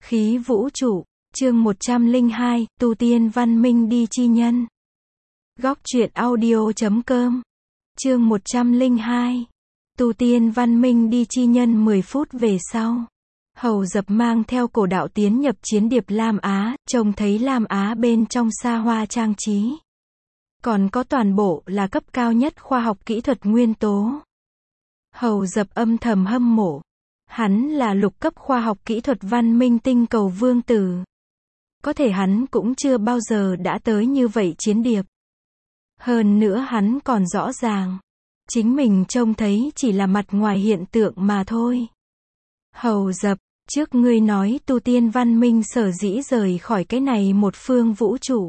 Khí vũ trụ, chương 102, tu tiên văn minh đi chi nhân. Góc truyện audio.com. Chương 102. Tu tiên văn minh đi chi nhân. 10 phút về sau, Hầu Dập mang theo cổ đạo tiến nhập chiến điệp Lam Á, trông thấy Lam Á bên trong xa hoa trang trí. Còn có toàn bộ là cấp cao nhất khoa học kỹ thuật nguyên tố. Hầu Dập âm thầm hâm mộ. Hắn là lục cấp khoa học kỹ thuật văn minh tinh cầu vương tử. Có thể hắn cũng chưa bao giờ đã tới như vậy chiến điệp. Hơn nữa hắn còn rõ ràng, chính mình trông thấy chỉ là mặt ngoài hiện tượng mà thôi. Hầu Dập, trước ngươi nói tu tiên văn minh sở dĩ rời khỏi cái này một phương vũ trụ,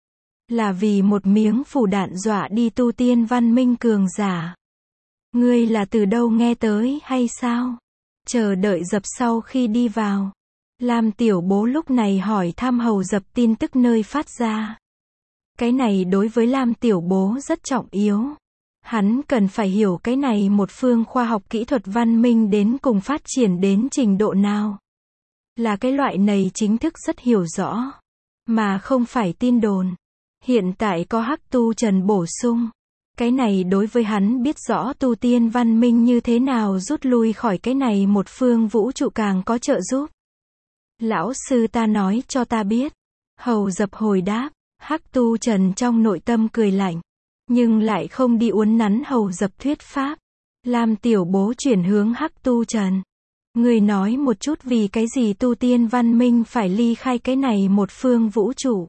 là vì một miếng phủ đạn dọa đi tu tiên văn minh cường giả. Ngươi là từ đâu nghe tới hay sao? Chờ đợi Dập sau khi đi vào, Lam Tiểu Bố lúc này hỏi thăm Hầu Dập tin tức nơi phát ra. Cái này đối với Lam Tiểu Bố rất trọng yếu. Hắn cần phải hiểu cái này một phương khoa học kỹ thuật văn minh đến cùng phát triển đến trình độ nào. Là cái loại này chính thức rất hiểu rõ, mà không phải tin đồn. Hiện tại có Hắc Tu Trần bổ sung. Cái này đối với hắn biết rõ tu tiên văn minh như thế nào rút lui khỏi cái này một phương vũ trụ càng có trợ giúp. Lão sư ta nói cho ta biết. Hầu Dập hồi đáp. Hắc Tu Trần trong nội tâm cười lạnh, nhưng lại không đi uốn nắn Hầu Dập thuyết pháp. Lam Tiểu Bố chuyển hướng Hắc Tu Trần. Người nói một chút vì cái gì tu tiên văn minh phải ly khai cái này một phương vũ trụ.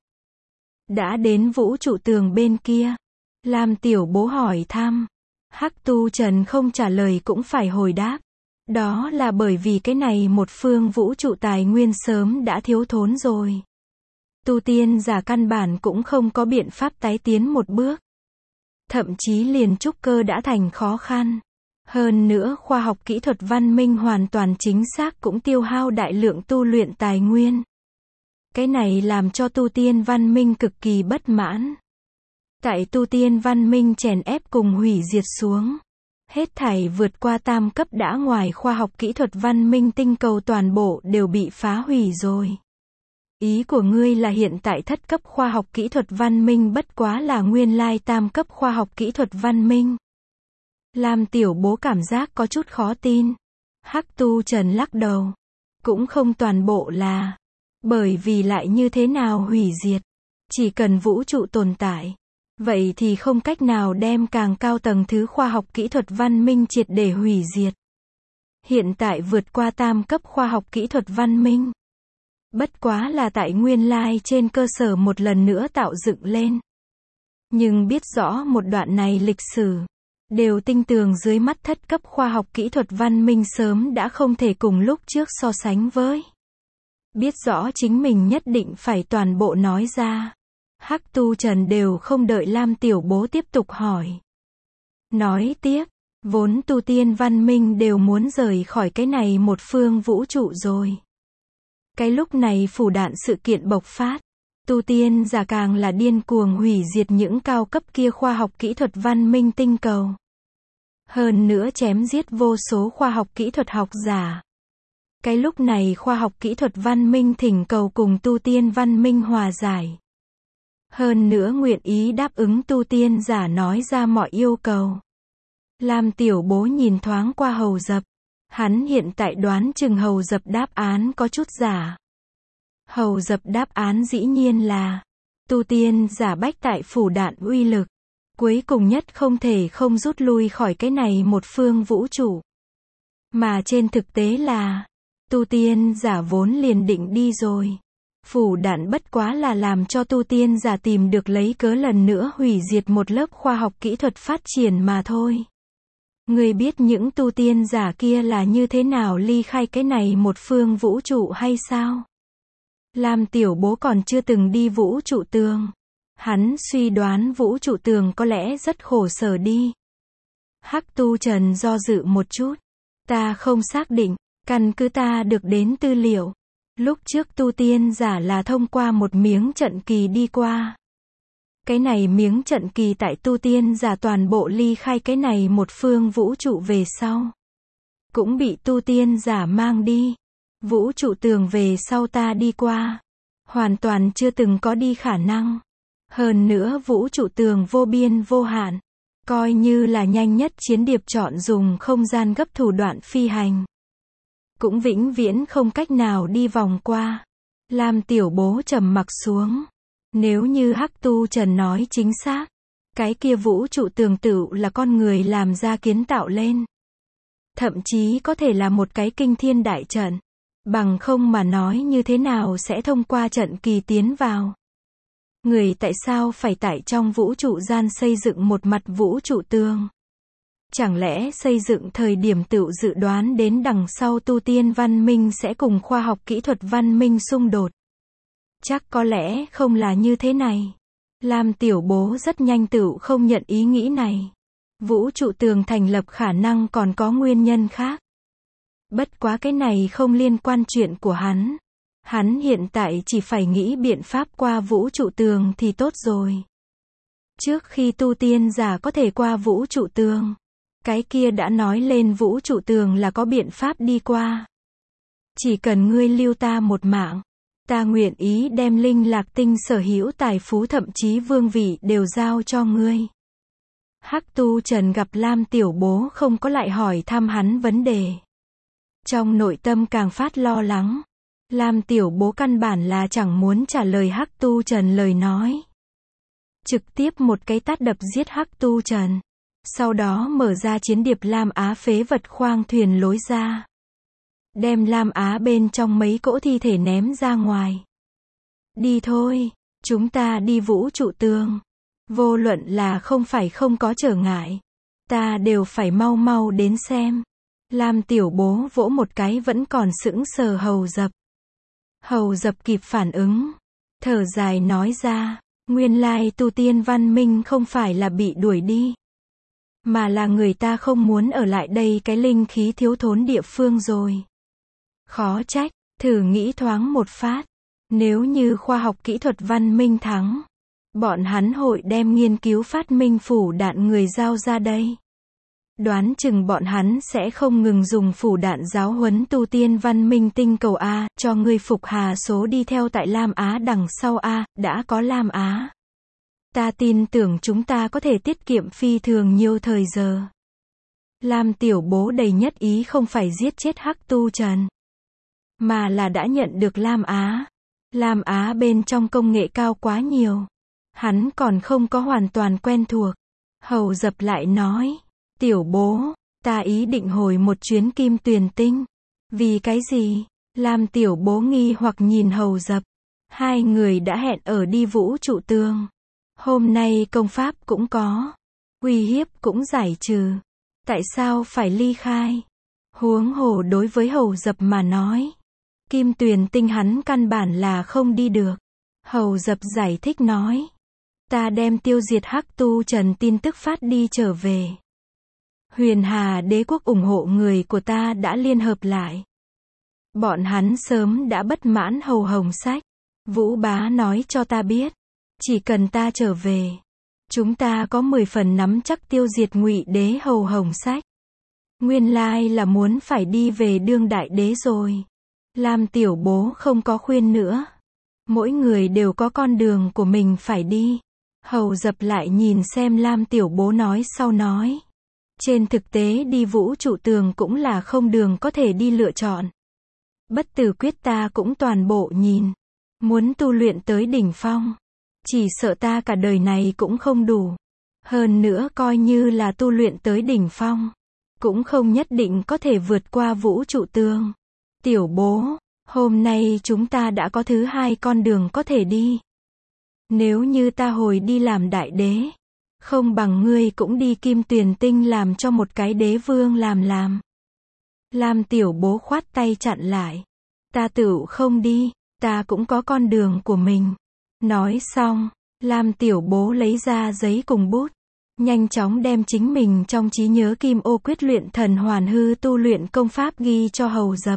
Đã đến vũ trụ tường bên kia. Lam Tiểu Bố hỏi thăm. Hắc Tu Trần không trả lời cũng phải hồi đáp. Đó là bởi vì cái này một phương vũ trụ tài nguyên sớm đã thiếu thốn rồi. Tu tiên giả căn bản cũng không có biện pháp tái tiến một bước. Thậm chí liền trúc cơ đã thành khó khăn. Hơn nữa khoa học kỹ thuật văn minh hoàn toàn chính xác cũng tiêu hao đại lượng tu luyện tài nguyên. Cái này làm cho tu tiên văn minh cực kỳ bất mãn. Tại tu tiên văn minh chèn ép cùng hủy diệt xuống, hết thảy vượt qua tam cấp đã ngoài khoa học kỹ thuật văn minh tinh cầu toàn bộ đều bị phá hủy rồi. Ý của ngươi là hiện tại thất cấp khoa học kỹ thuật văn minh bất quá là nguyên lai tam cấp khoa học kỹ thuật văn minh. Lam Tiểu Bố cảm giác có chút khó tin. Hắc Tu Trần lắc đầu. Cũng không toàn bộ là. Bởi vì lại như thế nào hủy diệt. Chỉ cần vũ trụ tồn tại. Vậy thì không cách nào đem càng cao tầng thứ khoa học kỹ thuật văn minh triệt để hủy diệt. Hiện tại vượt qua tam cấp khoa học kỹ thuật văn minh. Bất quá là tại nguyên lai trên cơ sở một lần nữa tạo dựng lên. Nhưng biết rõ một đoạn này lịch sử, đều tinh tường dưới mắt thất cấp khoa học kỹ thuật văn minh sớm đã không thể cùng lúc trước so sánh với. Biết rõ chính mình nhất định phải toàn bộ nói ra. Hắc Tu Trần đều không đợi Lam Tiểu Bố tiếp tục hỏi. Nói tiếp, vốn tu tiên văn minh đều muốn rời khỏi cái này một phương vũ trụ rồi. Cái lúc này phủ đạn sự kiện bộc phát, tu tiên giả càng là điên cuồng hủy diệt những cao cấp kia khoa học kỹ thuật văn minh tinh cầu. Hơn nữa chém giết vô số khoa học kỹ thuật học giả. Cái lúc này khoa học kỹ thuật văn minh thỉnh cầu cùng tu tiên văn minh hòa giải. Hơn nữa nguyện ý đáp ứng tu tiên giả nói ra mọi yêu cầu. Lam Tiểu Bố nhìn thoáng qua Hầu Dập. Hắn hiện tại đoán chừng Hầu Dập đáp án có chút giả. Hầu Dập đáp án dĩ nhiên là tu tiên giả bách tại phủ đạn uy lực. Cuối cùng nhất không thể không rút lui khỏi cái này một phương vũ trụ. Mà trên thực tế là tu tiên giả vốn liền định đi rồi. Phủ đạn bất quá là làm cho tu tiên giả tìm được lấy cớ lần nữa hủy diệt một lớp khoa học kỹ thuật phát triển mà thôi. Ngươi biết những tu tiên giả kia là như thế nào ly khai cái này một phương vũ trụ hay sao? Lam Tiểu Bố còn chưa từng đi vũ trụ tường. Hắn suy đoán vũ trụ tường có lẽ rất khổ sở đi. Hắc Tu Trần do dự một chút. Ta không xác định, căn cứ ta được đến tư liệu. Lúc trước tu tiên giả là thông qua một miếng trận kỳ đi qua. Cái này miếng trận kỳ tại tu tiên giả toàn bộ ly khai cái này một phương vũ trụ về sau. Cũng bị tu tiên giả mang đi. Vũ trụ tường về sau ta đi qua. Hoàn toàn chưa từng có đi khả năng. Hơn nữa vũ trụ tường vô biên vô hạn. Coi như là nhanh nhất chiến điệp chọn dùng không gian gấp thủ đoạn phi hành. Cũng vĩnh viễn không cách nào đi vòng qua. Lam Tiểu Bố trầm mặc xuống. Nếu như Hắc Tu Trần nói chính xác, cái kia vũ trụ tường tự là con người làm ra kiến tạo lên. Thậm chí có thể là một cái kinh thiên đại trận. Bằng không mà nói như thế nào sẽ thông qua trận kỳ tiến vào. Người tại sao phải tại trong vũ trụ gian xây dựng một mặt vũ trụ tường? Chẳng lẽ xây dựng thời điểm tự dự đoán đến đằng sau tu tiên văn minh sẽ cùng khoa học kỹ thuật văn minh xung đột? Chắc có lẽ không là như thế này. Lam Tiểu Bố rất nhanh tự không nhận ý nghĩ này. Vũ trụ tường thành lập khả năng còn có nguyên nhân khác. Bất quá cái này không liên quan chuyện của hắn. Hắn hiện tại chỉ phải nghĩ biện pháp qua vũ trụ tường thì tốt rồi. Trước khi tu tiên giả có thể qua vũ trụ tường, cái kia đã nói lên vũ trụ tường là có biện pháp đi qua. Chỉ cần ngươi lưu ta một mạng, ta nguyện ý đem linh lạc tinh sở hữu tài phú thậm chí vương vị đều giao cho ngươi. Hắc Tu Trần gặp Lam Tiểu Bố không có lại hỏi thăm hắn vấn đề. Trong nội tâm càng phát lo lắng. Lam Tiểu Bố căn bản là chẳng muốn trả lời Hắc Tu Trần lời nói. Trực tiếp một cái tát đập giết Hắc Tu Trần. Sau đó mở ra chiến điệp Lam Á phế vật khoang thuyền lối ra. Đem Lam Á bên trong mấy cỗ thi thể ném ra ngoài. Đi thôi, chúng ta đi vũ trụ tường. Vô luận là không phải không có trở ngại. Ta đều phải mau mau đến xem. Lam Tiểu Bố vỗ một cái vẫn còn sững sờ Hầu Dập. Hầu Dập kịp phản ứng. Thở dài nói ra, nguyên lai tu tiên văn minh không phải là bị đuổi đi. Mà là người ta không muốn ở lại đây cái linh khí thiếu thốn địa phương rồi. Khó trách, thử nghĩ thoáng một phát. Nếu như khoa học kỹ thuật văn minh thắng, bọn hắn hội đem nghiên cứu phát minh phủ đạn người giao ra đây. Đoán chừng bọn hắn sẽ không ngừng dùng phủ đạn giáo huấn tu tiên văn minh tinh cầu A, cho ngươi Phục Hà số đi theo tại Lam Á đằng sau A, đã có Lam Á. Ta tin tưởng chúng ta có thể tiết kiệm phi thường nhiều thời giờ. Lam Tiểu Bố đầy nhất ý không phải giết chết Hắc Tu Trần, mà là đã nhận được Lam Á. Lam Á bên trong công nghệ cao quá nhiều. Hắn còn không có hoàn toàn quen thuộc. Hầu Dập lại nói, Tiểu Bố, ta ý định hồi một chuyến Kim Tuyền Tinh. Vì cái gì? Lam Tiểu Bố nghi hoặc nhìn Hầu Dập. Hai người đã hẹn ở đi vũ trụ tường. Hôm nay công pháp cũng có. Uy hiếp cũng giải trừ. Tại sao phải ly khai? Huống hồ đối với Hầu Dập mà nói. Kim Tuyền Tinh hắn căn bản là không đi được. Hầu Dập giải thích nói. Ta đem tiêu diệt Hắc Tu Trần tin tức phát đi trở về. Huyền Hà Đế quốc ủng hộ người của ta đã liên hợp lại. Bọn hắn sớm đã bất mãn Hầu Hồng Sách. Vũ Bá nói cho ta biết. Chỉ cần ta trở về. Chúng ta có 10 phần nắm chắc tiêu diệt Ngụy Đế Hầu Hồng Sách. Nguyên lai là muốn phải đi về đương đại đế rồi. Lam Tiểu Bố không có khuyên nữa. Mỗi người đều có con đường của mình phải đi. Hầu Dập lại nhìn xem Lam Tiểu Bố nói sau nói. Trên thực tế đi vũ trụ tường cũng là không đường có thể đi lựa chọn. Bất tử quyết ta cũng toàn bộ nhìn. Muốn tu luyện tới đỉnh phong. Chỉ sợ ta cả đời này cũng không đủ. Hơn nữa coi như là tu luyện tới đỉnh phong. Cũng không nhất định có thể vượt qua vũ trụ tường. Tiểu Bố, hôm nay chúng ta đã có thứ hai con đường có thể đi. Nếu như ta hồi đi làm đại đế, không bằng ngươi cũng đi Kim Tuyền Tinh làm cho một cái đế vương làm. Lam Tiểu Bố khoát tay chặn lại. Ta tự không đi, ta cũng có con đường của mình. Nói xong, Lam Tiểu Bố lấy ra giấy cùng bút. Nhanh chóng đem chính mình trong trí nhớ Kim Ô Quyết luyện thần hoàn hư tu luyện công pháp ghi cho Hầu Dập.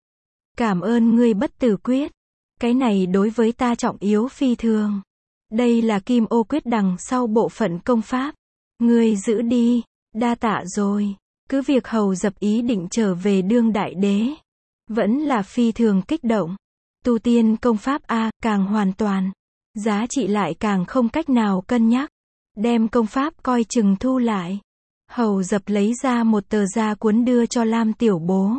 Cảm ơn ngươi bất tử quyết. Cái này đối với ta trọng yếu phi thường. Đây là Kim Ô Quyết đằng sau bộ phận công pháp. Ngươi giữ đi, đa tạ rồi. Cứ việc Hầu Dập ý định trở về đương đại đế. vẫn là phi thường kích động. Tu tiên công pháp A, càng hoàn toàn. Giá trị lại càng không cách nào cân nhắc. Đem công pháp coi chừng thu lại. Hầu Dập lấy ra một tờ da cuốn đưa cho Lam Tiểu Bố.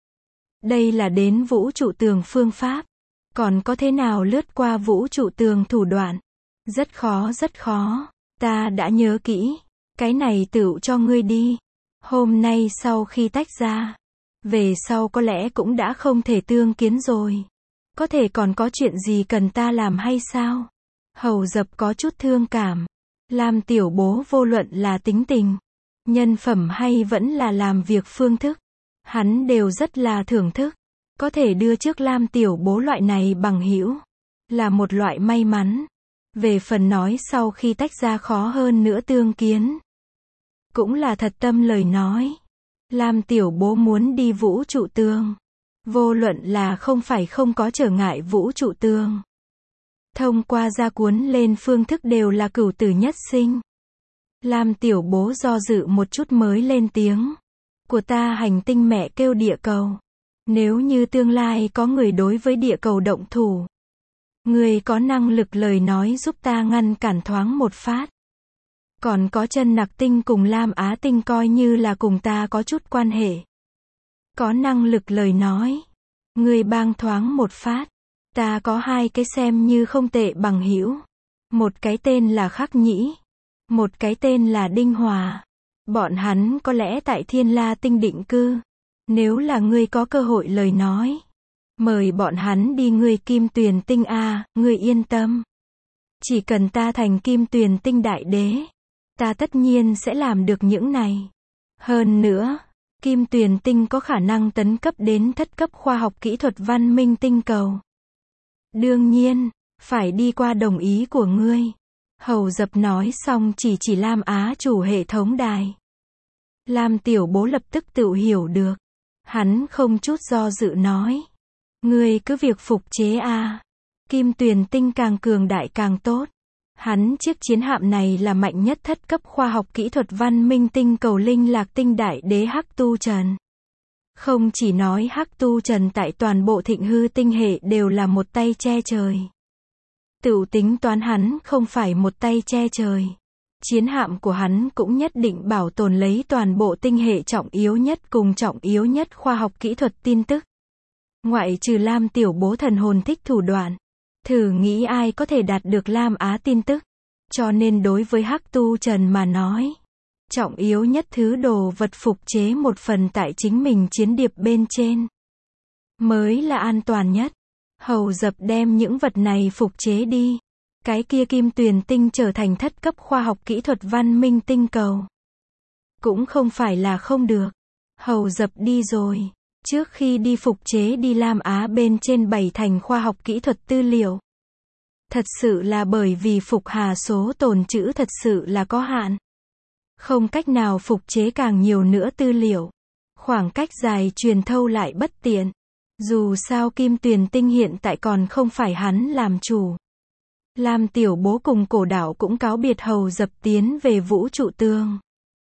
Đây là đến vũ trụ tường phương pháp. Còn có thế nào lướt qua vũ trụ tường thủ đoạn? Rất khó rất khó. Ta đã nhớ kỹ. Cái này tựu cho ngươi đi. Hôm nay sau khi tách ra. Về sau có lẽ cũng đã không thể tương kiến rồi. Có thể còn có chuyện gì cần ta làm hay sao? Hầu Dập có chút thương cảm. Lam Tiểu Bố vô luận là tính tình, nhân phẩm hay vẫn là làm việc phương thức. Hắn đều rất là thưởng thức. Có thể đưa trước Lam Tiểu Bố loại này bằng hữu. Là một loại may mắn. Về phần nói sau khi tách ra khó hơn nữa tương kiến. Cũng là thật tâm lời nói. Lam Tiểu Bố muốn đi vũ trụ tường. Vô luận là không phải không có trở ngại vũ trụ tường. Thông qua gia cuốn lên phương thức đều là cửu tử nhất sinh. Lam Tiểu Bố do dự một chút mới lên tiếng. Của ta hành tinh mẹ kêu địa cầu. Nếu như tương lai có người đối với địa cầu động thủ. Người có năng lực lời nói giúp ta ngăn cản thoáng một phát. Còn có chân nặc tinh cùng Lam Á tinh coi như là cùng ta có chút quan hệ. Có năng lực lời nói. Người bang thoáng một phát. Ta có hai cái xem như không tệ bằng hữu. Một cái tên là Khắc Nhĩ. Một cái tên là Đinh Hòa. Bọn hắn có lẽ tại Thiên La tinh định cư. Nếu là ngươi có cơ hội lời nói. Mời bọn hắn đi ngươi Kim Tuyền tinh A, ngươi yên tâm. Chỉ cần ta thành Kim Tuyền tinh đại đế. Ta tất nhiên sẽ làm được những này. Hơn nữa, Kim Tuyền tinh có khả năng tấn cấp đến thất cấp khoa học kỹ thuật văn minh tinh cầu. Đương nhiên, phải đi qua đồng ý của ngươi. Hầu Dập nói xong chỉ Lam Á chủ hệ thống đài. Lam Tiểu Bố lập tức tự hiểu được. Hắn không chút do dự nói. Ngươi cứ việc phục chế a. Kim Tuyền tinh càng cường đại càng tốt. Hắn chiếc chiến hạm này là mạnh nhất thất cấp khoa học kỹ thuật văn minh tinh cầu linh lạc tinh đại đế Hắc Tu Trần. Không chỉ nói Hắc Tu Trần tại toàn bộ Thịnh Hư tinh hệ đều là một tay che trời. Tựu tính toán hắn không phải một tay che trời. Chiến hạm của hắn cũng nhất định bảo tồn lấy toàn bộ tinh hệ trọng yếu nhất cùng trọng yếu nhất khoa học kỹ thuật tin tức. Ngoại trừ Lam Tiểu Bố thần hồn thích thủ đoạn. Thử nghĩ ai có thể đạt được Lam Á tin tức. Cho nên đối với Hắc Tu Trần mà nói. Trọng yếu nhất thứ đồ vật phục chế một phần tại chính mình chiến điệp bên trên. Mới là an toàn nhất. Hầu Dập đem những vật này phục chế đi. Cái kia Kim Tuyền tinh trở thành thất cấp khoa học kỹ thuật văn minh tinh cầu. Cũng không phải là không được. Hầu Dập đi rồi. Trước khi đi phục chế đi Lam Á bên trên 7 thành khoa học kỹ thuật tư liệu. Thật sự là bởi vì phục hà số tồn trữ thật sự là có hạn. Không cách nào phục chế càng nhiều nữa tư liệu. Khoảng cách dài truyền thâu lại bất tiện. Dù sao Kim Tuyền tinh hiện tại còn không phải hắn làm chủ. Lam Tiểu Bố cùng Cổ Đảo cũng cáo biệt Hầu Dập tiến về vũ trụ tường.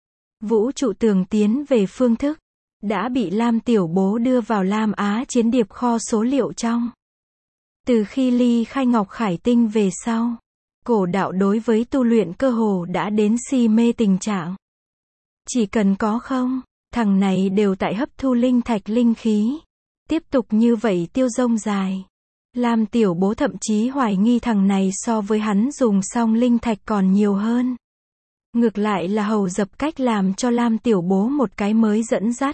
Vũ trụ tường tiến về phương thức. Đã bị Lam Tiểu Bố đưa vào Lam Á chiến điệp kho số liệu trong. Từ khi ly khai Ngọc Khải tinh về sau. Cổ Đạo đối với tu luyện cơ hồ đã đến si mê tình trạng. Chỉ cần có không, thằng này đều tại hấp thu linh thạch linh khí. Tiếp tục như vậy tiêu dông dài. Lam Tiểu Bố thậm chí hoài nghi thằng này so với hắn dùng xong linh thạch còn nhiều hơn. Ngược lại là Hầu Dập cách làm cho Lam Tiểu Bố một cái mới dẫn dắt.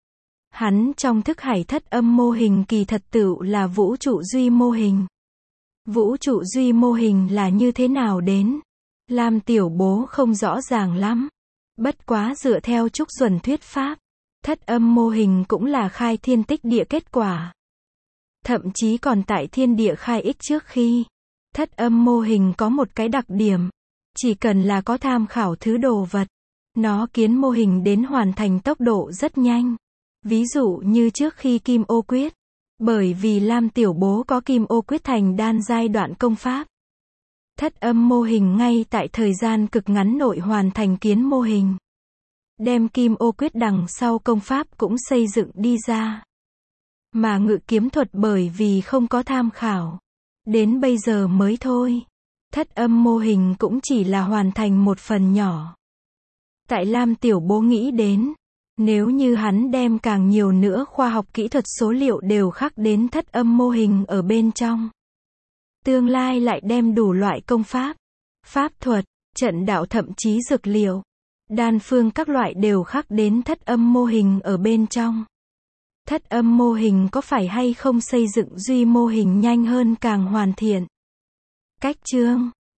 Hắn trong thức hải thất âm mô hình kỳ thật tựu là vũ trụ duy mô hình. Vũ trụ duy mô hình là như thế nào đến? Lam Tiểu Bố không rõ ràng lắm. Bất quá dựa theo Trúc Duẩn thuyết pháp. Thất âm mô hình cũng là khai thiên tích địa kết quả. Thậm chí còn tại thiên địa khai ích trước khi. Thất âm mô hình có một cái đặc điểm. Chỉ cần là có tham khảo thứ đồ vật. Nó kiến mô hình đến hoàn thành tốc độ rất nhanh. Ví dụ như trước khi Kim Ô Quyết. Bởi vì Lam Tiểu Bố có Kim Ô Quyết thành đan giai đoạn công pháp. Thất âm mô hình ngay tại thời gian cực ngắn nội hoàn thành kiến mô hình. Đem Kim Ô Quyết đằng sau công pháp cũng xây dựng đi ra. Mà ngự kiếm thuật bởi vì không có tham khảo. Đến bây giờ mới thôi. Thất âm mô hình cũng chỉ là hoàn thành một phần nhỏ. Tại Lam Tiểu Bố nghĩ đến, nếu như hắn đem càng nhiều nữa khoa học kỹ thuật số liệu đều khắc đến thất âm mô hình ở bên trong. Tương lai lại đem đủ loại công pháp, pháp thuật, trận đạo thậm chí dược liệu, đan phương các loại đều khắc đến thất âm mô hình ở bên trong. Thất âm mô hình có phải hay không xây dựng duy mô hình nhanh hơn càng hoàn thiện? Cách chương